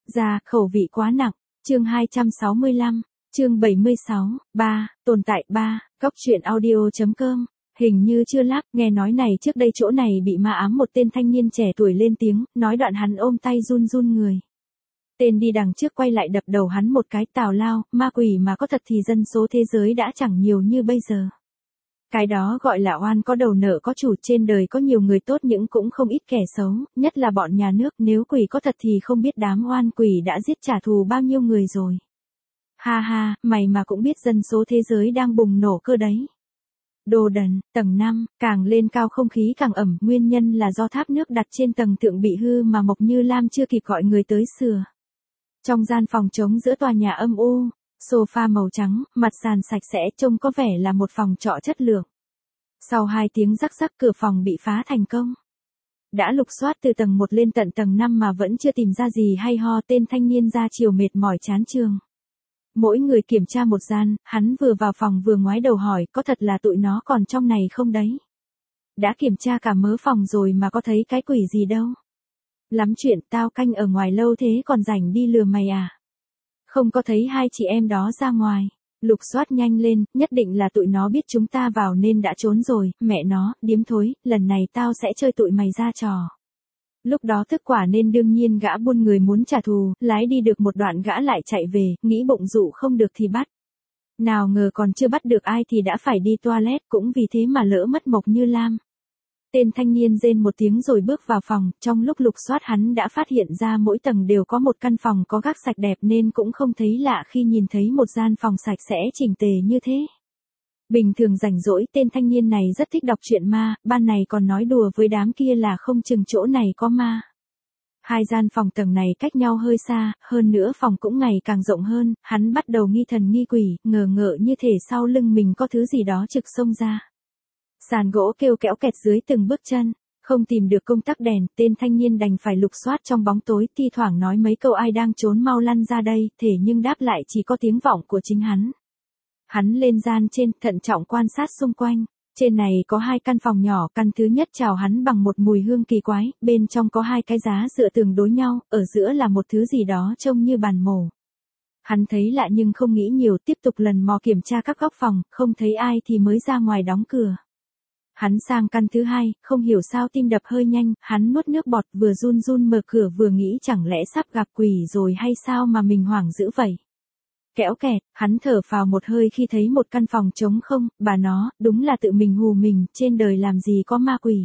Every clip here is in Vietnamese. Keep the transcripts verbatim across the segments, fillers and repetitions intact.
Ra, khẩu vị quá nặng. Chương hai trăm sáu mươi lăm, chương bảy mươi sáu, ba, tồn tại ba, góc truyện audio.com. Hình như chưa lắp, nghe nói này trước đây chỗ này bị ma ám, một tên thanh niên trẻ tuổi lên tiếng, nói đoạn hắn ôm tay run run người. Tên đi đằng trước quay lại đập đầu hắn một cái, tào lao, ma quỷ mà có thật thì dân số thế giới đã chẳng nhiều như bây giờ. Cái đó gọi là oan có đầu nợ có chủ, trên đời có nhiều người tốt nhưng cũng không ít kẻ xấu, nhất là bọn nhà nước, nếu quỷ có thật thì không biết đám oan quỷ đã giết trả thù bao nhiêu người rồi. Ha ha, mày mà cũng biết dân số thế giới đang bùng nổ cơ đấy. Đồ đần, tầng năm, càng lên cao không khí càng ẩm, nguyên nhân là do tháp nước đặt trên tầng thượng bị hư mà Mộc Như Lam chưa kịp gọi người tới sửa. Trong gian phòng trống giữa tòa nhà âm u, sofa màu trắng, mặt sàn sạch sẽ, trông có vẻ là một phòng trọ chất lượng. Sau hai tiếng rắc rắc cửa phòng bị phá thành công. Đã lục soát từ tầng một lên tận tầng năm mà vẫn chưa tìm ra gì hay ho, tên thanh niên ra chiều mệt mỏi chán trường. Mỗi người kiểm tra một gian, hắn vừa vào phòng vừa ngoái đầu hỏi, có thật là tụi nó còn trong này không đấy? Đã kiểm tra cả mớ phòng rồi mà có thấy cái quỷ gì đâu. Lắm chuyện, tao canh ở ngoài lâu thế còn rảnh đi lừa mày à? Không có thấy hai chị em đó ra ngoài. Lục soát nhanh lên, nhất định là tụi nó biết chúng ta vào nên đã trốn rồi, mẹ nó, điếm thối, lần này tao sẽ chơi tụi mày ra trò. Lúc đó thức quả nên đương nhiên gã buôn người muốn trả thù, lái đi được một đoạn gã lại chạy về, nghĩ bụng dụ không được thì bắt. Nào ngờ còn chưa bắt được ai thì đã phải đi toilet, cũng vì thế mà lỡ mất Mộc Như Lam. Tên thanh niên rên một tiếng rồi bước vào phòng, trong lúc lục soát hắn đã phát hiện ra mỗi tầng đều có một căn phòng có gác sạch đẹp nên cũng không thấy lạ khi nhìn thấy một gian phòng sạch sẽ chỉnh tề như thế. Bình thường rảnh rỗi tên thanh niên này rất thích đọc truyện ma, ban này còn nói đùa với đám kia là không chừng chỗ này có ma. Hai gian phòng tầng này cách nhau hơi xa, hơn nữa phòng cũng ngày càng rộng hơn, hắn bắt đầu nghi thần nghi quỷ, ngờ ngợ như thể sau lưng mình có thứ gì đó trực xông ra. Sàn gỗ kêu kéo kẹt dưới từng bước chân, không tìm được công tắc đèn, tên thanh niên đành phải lục soát trong bóng tối, thi thoảng nói mấy câu ai đang trốn mau lăn ra đây, thể nhưng đáp lại chỉ có tiếng vọng của chính hắn. Hắn lên gian trên, thận trọng quan sát xung quanh, trên này có hai căn phòng nhỏ, căn thứ nhất chào hắn bằng một mùi hương kỳ quái, bên trong có hai cái giá dựa tường đối nhau, ở giữa là một thứ gì đó trông như bàn mổ. Hắn thấy lạ nhưng không nghĩ nhiều, tiếp tục lần mò kiểm tra các góc phòng, không thấy ai thì mới ra ngoài đóng cửa. Hắn sang căn thứ hai, không hiểu sao tim đập hơi nhanh, hắn nuốt nước bọt vừa run run mở cửa vừa nghĩ chẳng lẽ sắp gặp quỷ rồi hay sao mà mình hoảng dữ vậy. Kéo kẹt, hắn thở phào một hơi khi thấy một căn phòng trống không, bà nó, đúng là tự mình hù mình, trên đời làm gì có ma quỷ.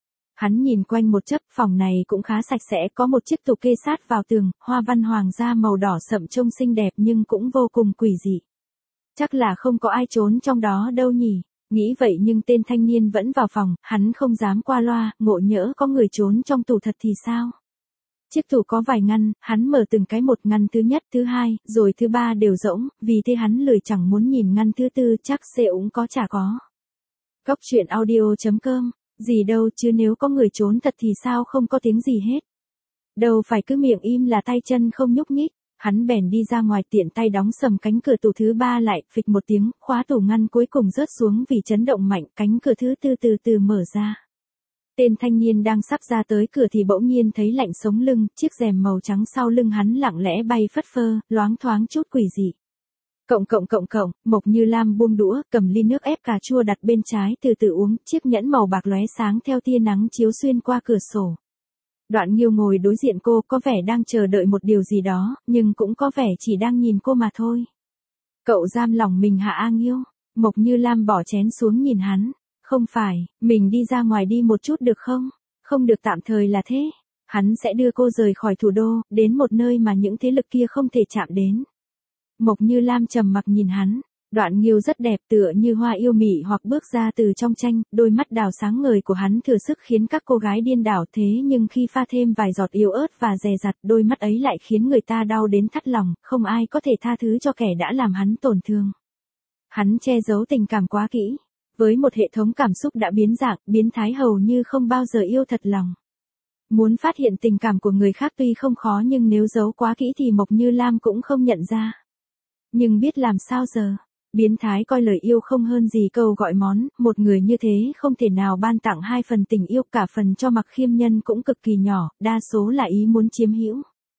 Hắn nhìn quanh một chốc, phòng này cũng khá sạch sẽ, có một chiếc tủ kê sát vào tường, hoa văn hoàng gia màu đỏ sậm trông xinh đẹp nhưng cũng vô cùng quỷ dị. Chắc là không có ai trốn trong đó đâu nhỉ. Nghĩ vậy nhưng tên thanh niên vẫn vào phòng, hắn không dám qua loa, ngộ nhỡ có người trốn trong tủ thật thì sao? Chiếc tủ có vài ngăn, hắn mở từng cái một, ngăn thứ nhất, thứ hai, rồi thứ ba đều rỗng, vì thế hắn lười chẳng muốn nhìn ngăn thứ tư, chắc xe cũng có chả có. Góc truyện audio.com, gì đâu chứ nếu có người trốn thật thì sao không có tiếng gì hết. Đâu phải cứ miệng im là tay chân không nhúc nhích. Hắn bèn đi ra ngoài tiện tay đóng sầm cánh cửa tủ thứ ba lại, phịch một tiếng, khóa tủ ngăn cuối cùng rớt xuống vì chấn động mạnh, cánh cửa thứ tư từ từ mở ra. Tên thanh niên đang sắp ra tới cửa thì bỗng nhiên thấy lạnh sống lưng, chiếc rèm màu trắng sau lưng hắn lặng lẽ bay phất phơ, loáng thoáng chút quỷ dị. Cộng cộng cộng cộng, Mộc Như Lam buông đũa, cầm ly nước ép cà chua đặt bên trái từ từ uống, chiếc nhẫn màu bạc lóe sáng theo tia nắng chiếu xuyên qua cửa sổ. Đoạn Nghiêu ngồi đối diện cô, có vẻ đang chờ đợi một điều gì đó, nhưng cũng có vẻ chỉ đang nhìn cô mà thôi. Cậu giam lòng mình hả A Nghiêu? Mộc Như Lam bỏ chén xuống nhìn hắn. Không phải, mình đi ra ngoài đi một chút được không? Không được tạm thời là thế. Hắn sẽ đưa cô rời khỏi thủ đô, đến một nơi mà những thế lực kia không thể chạm đến. Mộc Như Lam trầm mặc nhìn hắn. Đoạn Nghiêu rất đẹp tựa như hoa yêu mị hoặc bước ra từ trong tranh, đôi mắt đào sáng ngời của hắn thừa sức khiến các cô gái điên đảo thế nhưng khi pha thêm vài giọt yếu ớt và dè dặt đôi mắt ấy lại khiến người ta đau đến thắt lòng, không ai có thể tha thứ cho kẻ đã làm hắn tổn thương. Hắn che giấu tình cảm quá kỹ, với một hệ thống cảm xúc đã biến dạng, biến thái hầu như không bao giờ yêu thật lòng. Muốn phát hiện tình cảm của người khác tuy không khó nhưng nếu giấu quá kỹ thì Mộc Như Lam cũng không nhận ra. Nhưng biết làm sao giờ? Biến thái coi lời yêu không hơn gì câu gọi món, một người như thế không thể nào ban tặng hai phần tình yêu, cả phần cho Mặc Khiêm Nhân cũng cực kỳ nhỏ, đa số là ý muốn chiếm hữu.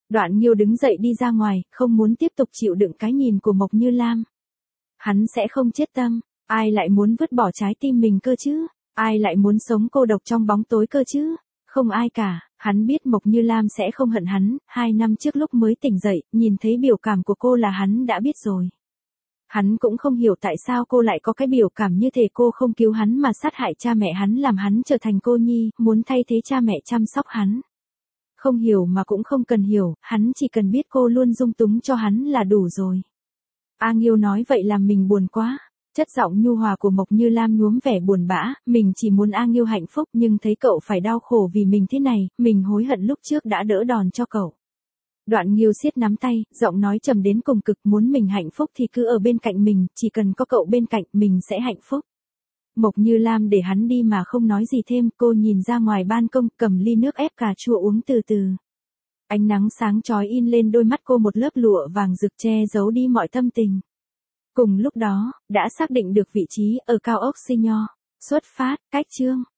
Đoạn Nghiêu đứng dậy đi ra ngoài, không muốn tiếp tục chịu đựng cái nhìn của Mộc Như Lam. Hắn sẽ không chết tâm, ai lại muốn vứt bỏ trái tim mình cơ chứ? Ai lại muốn sống cô độc trong bóng tối cơ chứ? Không ai cả, hắn biết Mộc Như Lam sẽ không hận hắn, hai năm trước lúc mới tỉnh dậy, nhìn thấy biểu cảm của cô là hắn đã biết rồi. Hắn cũng không hiểu tại sao cô lại có cái biểu cảm như thể cô không cứu hắn mà sát hại cha mẹ hắn, làm hắn trở thành cô nhi, muốn thay thế cha mẹ chăm sóc hắn. Không hiểu mà cũng không cần hiểu, hắn chỉ cần biết cô luôn dung túng cho hắn là đủ rồi. A Nghiêu nói vậy làm mình buồn quá. Chất giọng nhu hòa của Mộc Như Lam nhuốm vẻ buồn bã, mình chỉ muốn A Nghiêu hạnh phúc nhưng thấy cậu phải đau khổ vì mình thế này, mình hối hận lúc trước đã đỡ đòn cho cậu. Đoạn Nghiêu siết nắm tay, giọng nói trầm đến cùng cực, muốn mình hạnh phúc thì cứ ở bên cạnh mình, chỉ cần có cậu bên cạnh mình sẽ hạnh phúc. Mộc Như Lam để hắn đi mà không nói gì thêm, cô nhìn ra ngoài ban công, cầm ly nước ép cà chua uống từ từ. Ánh nắng sáng chói in lên đôi mắt cô, một lớp lụa vàng rực che giấu đi mọi tâm tình. Cùng lúc đó, đã xác định được vị trí ở cao ốc Xi Nho. Xuất phát, cách chương.